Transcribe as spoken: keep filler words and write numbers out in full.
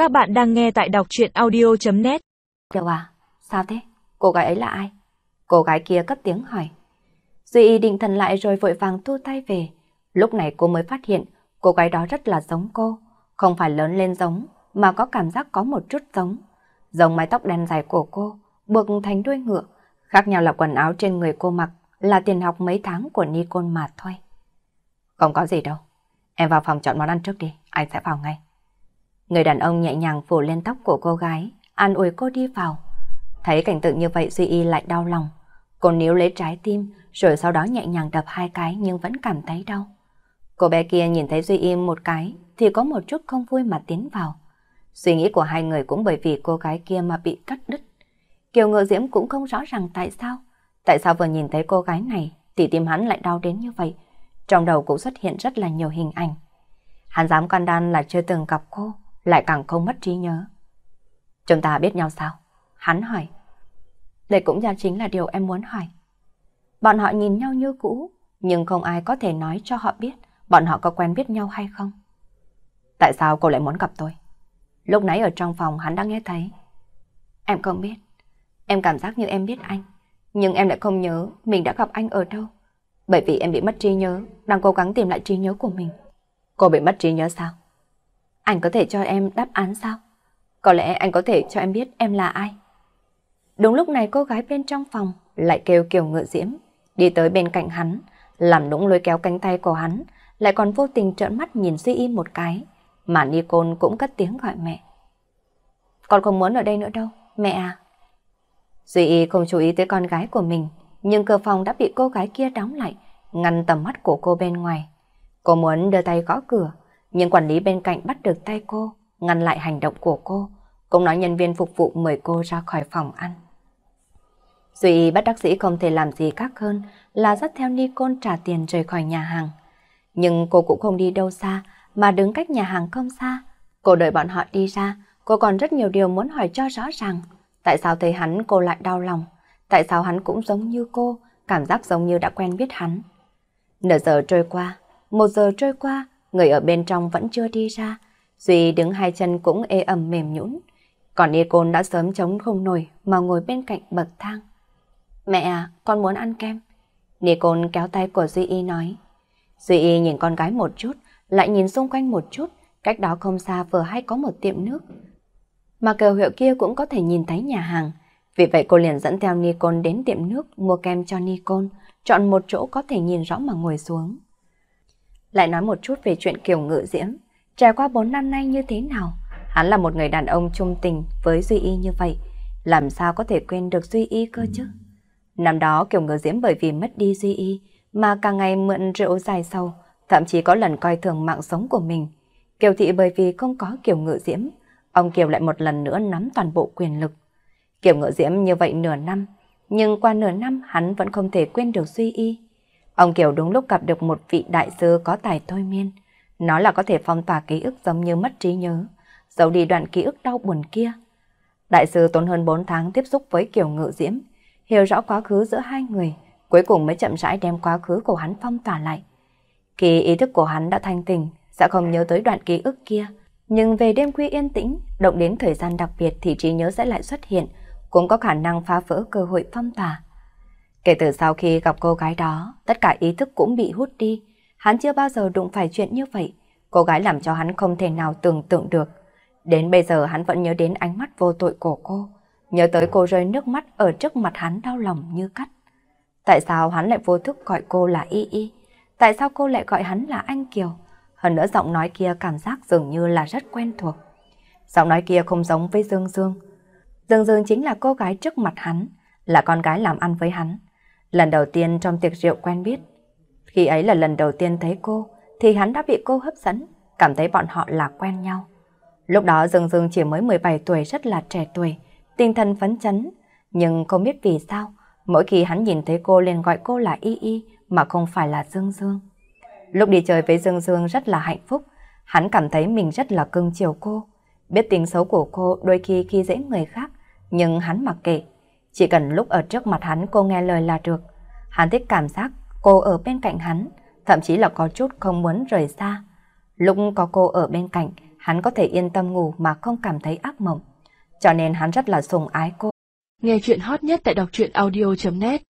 Các bạn đang nghe tại đọc truyện audio.net. Kiều à, sao thế? Cô gái ấy là ai? Cô gái kia cất tiếng hỏi. Duy Y định thần lại rồi vội vàng thu tay về. Lúc này cô mới phát hiện cô gái đó rất là giống cô. Không phải lớn lên giống, mà có cảm giác có một chút giống. Giống mái tóc đen dài của cô, buộc thành đuôi ngựa. Khác nhau là quần áo trên người cô mặc là tiền học mấy tháng của Nicole mà thôi. Không có gì đâu. Em vào phòng chọn món ăn trước đi, anh sẽ vào ngay. Người đàn ông nhẹ nhàng phủ lên tóc của cô gái, an ủi cô đi vào. Thấy cảnh tượng như vậy Duy Y lại đau lòng. Cô níu lấy trái tim, rồi sau đó nhẹ nhàng đập hai cái nhưng vẫn cảm thấy đau. Cô bé kia nhìn thấy Duy Y một cái thì có một chút không vui mà tiến vào. Suy nghĩ của hai người cũng bởi vì cô gái kia mà bị cắt đứt. Kiều Ngự Diễm cũng không rõ ràng tại sao. Tại sao vừa nhìn thấy cô gái này thì tim hắn lại đau đến như vậy. Trong đầu cũng xuất hiện rất là nhiều hình ảnh. Hắn dám can đảm là chưa từng gặp cô, lại càng không mất trí nhớ. Chúng ta biết nhau sao? Hắn hỏi. Đây cũng ra chính là điều em muốn hỏi. Bọn họ nhìn nhau như cũ, nhưng không ai có thể nói cho họ biết bọn họ có quen biết nhau hay không. Tại sao cô lại muốn gặp tôi? Lúc nãy ở trong phòng hắn đã nghe thấy. Em không biết. Em cảm giác như em biết anh, nhưng em lại không nhớ mình đã gặp anh ở đâu. Bởi vì em bị mất trí nhớ, đang cố gắng tìm lại trí nhớ của mình. Cô bị mất trí nhớ sao? Anh có thể cho em đáp án sao? Có lẽ anh có thể cho em biết em là ai. Đúng lúc này cô gái bên trong phòng lại kêu Kiều Ngự Diễm, đi tới bên cạnh hắn, làm nũng lôi kéo cánh tay của hắn, lại còn vô tình trợn mắt nhìn Duy Y một cái, mà Nicole cũng cất tiếng gọi mẹ. Con không muốn ở đây nữa đâu, mẹ à. Duy Y không chú ý tới con gái của mình, nhưng cửa phòng đã bị cô gái kia đóng lại, ngăn tầm mắt của cô bên ngoài. Cô muốn đưa tay gõ cửa, nhưng quản lý bên cạnh bắt được tay cô, ngăn lại hành động của cô, cũng nói nhân viên phục vụ mời cô ra khỏi phòng ăn. Duy Y bất đắc dĩ không thể làm gì khác hơn là dắt theo Nicole trả tiền rời khỏi nhà hàng. Nhưng cô cũng không đi đâu xa, mà đứng cách nhà hàng không xa. Cô đợi bọn họ đi ra, cô còn rất nhiều điều muốn hỏi cho rõ ràng. Tại sao thấy hắn cô lại đau lòng? Tại sao hắn cũng giống như cô, cảm giác giống như đã quen biết hắn? Nửa giờ trôi qua, một giờ trôi qua, người ở bên trong vẫn chưa đi ra. Duy đứng hai chân cũng ê ẩm mềm nhũn. Còn Nicole đã sớm chống không nổi mà ngồi bên cạnh bậc thang. Mẹ à, con muốn ăn kem. Nicole kéo tay của Duy Y nói. Duy Y nhìn con gái một chút, lại nhìn xung quanh một chút. Cách đó không xa vừa hay có một tiệm nước, mà cờ hiệu kia cũng có thể nhìn thấy nhà hàng. Vì vậy cô liền dẫn theo Nicole đến tiệm nước mua kem cho Nicole, chọn một chỗ có thể nhìn rõ mà ngồi xuống. Lại nói một chút về chuyện Kiều Ngự Diễm. Trải qua bốn năm nay như thế nào? Hắn là một người đàn ông trung tình với Duy Y như vậy, làm sao có thể quên được Duy Y cơ chứ? Năm đó Kiều Ngự Diễm bởi vì mất đi Duy Y mà càng ngày mượn rượu dài sầu, thậm chí có lần coi thường mạng sống của mình. Kiều thị bởi vì không có Kiều Ngự Diễm, ông Kiều lại một lần nữa nắm toàn bộ quyền lực. Kiều Ngự Diễm như vậy nửa năm, nhưng qua nửa năm hắn vẫn không thể quên được Duy Y. Ông Kiều đúng lúc gặp được một vị đại sư có tài thôi miên, nói là có thể phong tỏa ký ức giống như mất trí nhớ, giấu đi đoạn ký ức đau buồn kia. Đại sư tốn hơn bốn tháng tiếp xúc với Kiều Ngự Diễm, hiểu rõ quá khứ giữa hai người, cuối cùng mới chậm rãi đem quá khứ của hắn phong tỏa lại. Khi ý thức của hắn đã thanh tỉnh, sẽ không nhớ tới đoạn ký ức kia, nhưng về đêm khuya yên tĩnh, động đến thời gian đặc biệt thì trí nhớ sẽ lại xuất hiện, cũng có khả năng phá vỡ cơ hội phong tỏa. Kể từ sau khi gặp cô gái đó, tất cả ý thức cũng bị hút đi. Hắn chưa bao giờ đụng phải chuyện như vậy. Cô gái làm cho hắn không thể nào tưởng tượng được. Đến bây giờ hắn vẫn nhớ đến ánh mắt vô tội của cô. Nhớ tới cô rơi nước mắt ở trước mặt hắn đau lòng như cắt. Tại sao hắn lại vô thức gọi cô là Y Y? Tại sao cô lại gọi hắn là anh Kiều? Hơn nữa giọng nói kia cảm giác dường như là rất quen thuộc. Giọng nói kia không giống với Dương Dương. Dương Dương chính là cô gái trước mặt hắn, là con gái làm ăn với hắn. Lần đầu tiên trong tiệc rượu quen biết. Khi ấy là lần đầu tiên thấy cô, thì hắn đã bị cô hấp dẫn, cảm thấy bọn họ là quen nhau. Lúc đó Dương Dương chỉ mới mười bảy tuổi, rất là trẻ tuổi, tinh thần phấn chấn. Nhưng không biết vì sao, mỗi khi hắn nhìn thấy cô liền gọi cô là Y Y mà không phải là Dương Dương. Lúc đi chơi với Dương Dương rất là hạnh phúc, hắn cảm thấy mình rất là cưng chiều cô. Biết tính xấu của cô đôi khi khi dễ người khác, nhưng hắn mặc kệ. Chỉ cần lúc ở trước mặt hắn cô nghe lời là được. Hắn thích cảm giác cô ở bên cạnh hắn, thậm chí là có chút không muốn rời xa. Lúc có cô ở bên cạnh, hắn có thể yên tâm ngủ mà không cảm thấy ác mộng. Cho nên hắn rất là sủng ái cô. Nghe chuyện hot nhất tại đọc truyện audio chấm net.